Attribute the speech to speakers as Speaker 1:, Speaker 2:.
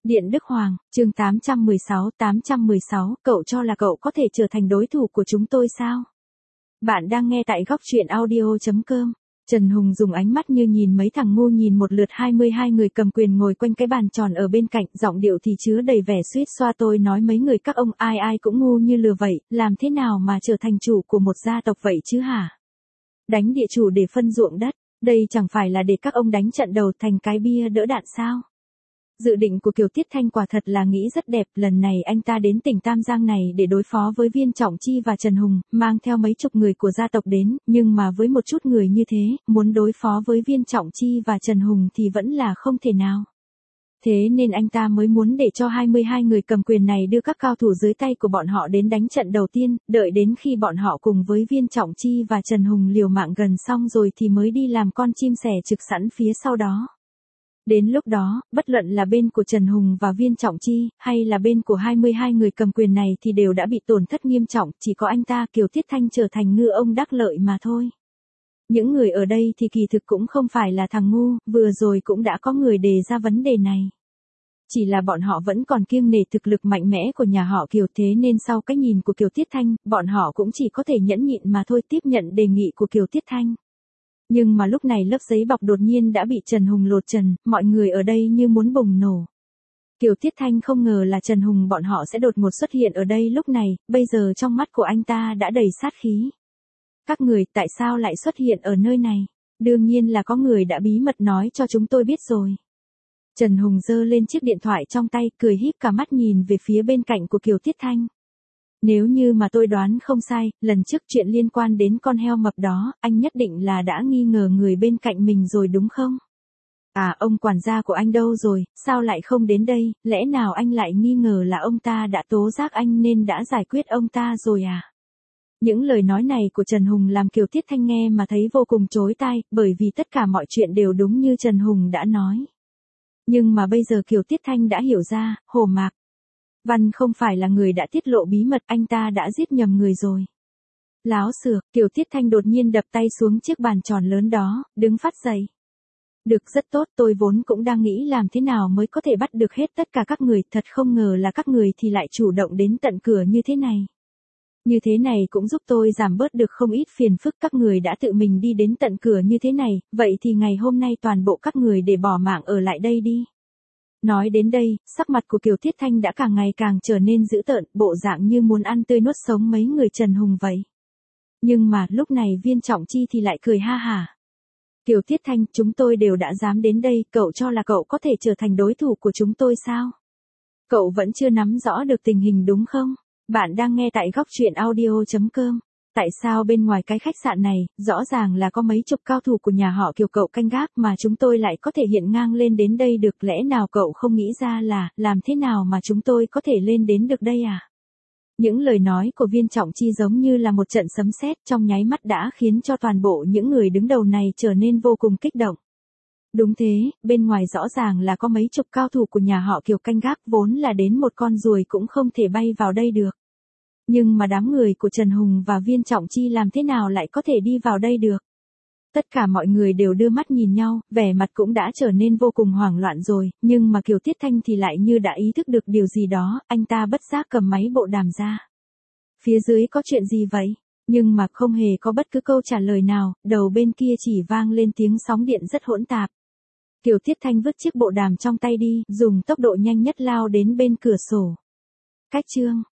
Speaker 1: Điện Đức Hoàng, chương 816, cậu cho là cậu có thể trở thành đối thủ của chúng tôi sao? Bạn đang nghe tại góc truyện audio.com. Trần Hùng dùng ánh mắt như nhìn mấy thằng ngu nhìn một lượt 22 người cầm quyền ngồi quanh cái bàn tròn ở bên cạnh, giọng điệu thì chứa đầy vẻ suýt xoa. Tôi nói mấy người các ông ai ai cũng ngu như lừa vậy, làm thế nào mà trở thành chủ của một gia tộc vậy chứ hả? Đánh địa chủ để phân ruộng đất, đây chẳng phải là để các ông đánh trận đầu thành cái bia đỡ đạn sao? Dự định của Kiều Tiết Thanh quả thật là nghĩ rất đẹp, lần này anh ta đến tỉnh Tam Giang này để đối phó với Viên Trọng Chi và Trần Hùng, mang theo mấy chục người của gia tộc đến, nhưng mà với một chút người như thế, muốn đối phó với Viên Trọng Chi và Trần Hùng thì vẫn là không thể nào. Thế nên anh ta mới muốn để cho 22 người cầm quyền này đưa các cao thủ dưới tay của bọn họ đến đánh trận đầu tiên, đợi đến khi bọn họ cùng với Viên Trọng Chi và Trần Hùng liều mạng gần xong rồi thì mới đi làm con chim sẻ trực sẵn phía sau đó. Đến lúc đó, bất luận là bên của Trần Hùng và Viên Trọng Chi, hay là bên của 22 người cầm quyền này thì đều đã bị tổn thất nghiêm trọng, chỉ có anh ta Kiều Tiết Thanh trở thành ngư ông đắc lợi mà thôi. Những người ở đây thì kỳ thực cũng không phải là thằng ngu, vừa rồi cũng đã có người đề ra vấn đề này. Chỉ là bọn họ vẫn còn kiêng nể thực lực mạnh mẽ của nhà họ Kiều, thế nên sau cái nhìn của Kiều Tiết Thanh, bọn họ cũng chỉ có thể nhẫn nhịn mà thôi, tiếp nhận đề nghị của Kiều Tiết Thanh. Nhưng mà lúc này lớp giấy bọc đột nhiên đã bị Trần Hùng lột trần, mọi người ở đây như muốn bùng nổ. Kiều Tiết Thanh không ngờ là Trần Hùng bọn họ sẽ đột ngột xuất hiện ở đây lúc này, bây giờ trong mắt của anh ta đã đầy sát khí. Các người tại sao lại xuất hiện ở nơi này? Đương nhiên là có người đã bí mật nói cho chúng tôi biết rồi. Trần Hùng giơ lên chiếc điện thoại trong tay, cười híp cả mắt nhìn về phía bên cạnh của Kiều Tiết Thanh. Nếu như mà tôi đoán không sai, lần trước chuyện liên quan đến con heo mập đó, anh nhất định là đã nghi ngờ người bên cạnh mình rồi đúng không? À, ông quản gia của anh đâu rồi, sao lại không đến đây, lẽ nào anh lại nghi ngờ là ông ta đã tố giác anh nên đã giải quyết ông ta rồi à? Những lời nói này của Trần Hùng làm Kiều Tiết Thanh nghe mà thấy vô cùng chối tai, bởi vì tất cả mọi chuyện đều đúng như Trần Hùng đã nói. Nhưng mà bây giờ Kiều Tiết Thanh đã hiểu ra, Hồ Mạc Văn không phải là người đã tiết lộ bí mật, anh ta đã giết nhầm người rồi. Láo xược, Kiều Tiết Thanh đột nhiên đập tay xuống chiếc bàn tròn lớn đó, đứng phát dậy. Được, rất tốt, tôi vốn cũng đang nghĩ làm thế nào mới có thể bắt được hết tất cả các người, thật không ngờ là các người thì lại chủ động đến tận cửa như thế này. Như thế này cũng giúp tôi giảm bớt được không ít phiền phức, các người đã tự mình đi đến tận cửa như thế này, vậy thì ngày hôm nay toàn bộ các người để bỏ mạng ở lại đây đi. Nói đến đây, sắc mặt của Kiều Tiết Thanh đã càng ngày càng trở nên dữ tợn, bộ dạng như muốn ăn tươi nuốt sống mấy người Trần Hùng vậy. Nhưng mà lúc này Viên Trọng Chi thì lại cười ha hả. Kiều Tiết Thanh, chúng tôi đều đã dám đến đây, cậu cho là cậu có thể trở thành đối thủ của chúng tôi sao? Cậu vẫn chưa nắm rõ được tình hình đúng không? Bạn đang nghe tại góc truyện audio.com. Tại sao bên ngoài cái khách sạn này, rõ ràng là có mấy chục cao thủ của nhà họ Kiều cậu canh gác mà chúng tôi lại có thể hiện ngang lên đến đây được, lẽ nào cậu không nghĩ ra là, làm thế nào mà chúng tôi có thể lên đến được đây à? Những lời nói của Viên Trọng Chi giống như là một trận sấm sét, trong nháy mắt đã khiến cho toàn bộ những người đứng đầu này trở nên vô cùng kích động. Đúng thế, bên ngoài rõ ràng là có mấy chục cao thủ của nhà họ Kiều canh gác, vốn là đến một con ruồi cũng không thể bay vào đây được. Nhưng mà đám người của Trần Hùng và Viên Trọng Chi làm thế nào lại có thể đi vào đây được? Tất cả mọi người đều đưa mắt nhìn nhau, vẻ mặt cũng đã trở nên vô cùng hoảng loạn rồi, nhưng mà Kiều Tiết Thanh thì lại như đã ý thức được điều gì đó, anh ta bất giác cầm máy bộ đàm ra. Phía dưới có chuyện gì vậy? Nhưng mà không hề có bất cứ câu trả lời nào, đầu bên kia chỉ vang lên tiếng sóng điện rất hỗn tạp. Kiều Tiết Thanh vứt chiếc bộ đàm trong tay đi, dùng tốc độ nhanh nhất lao đến bên cửa sổ. Cách chương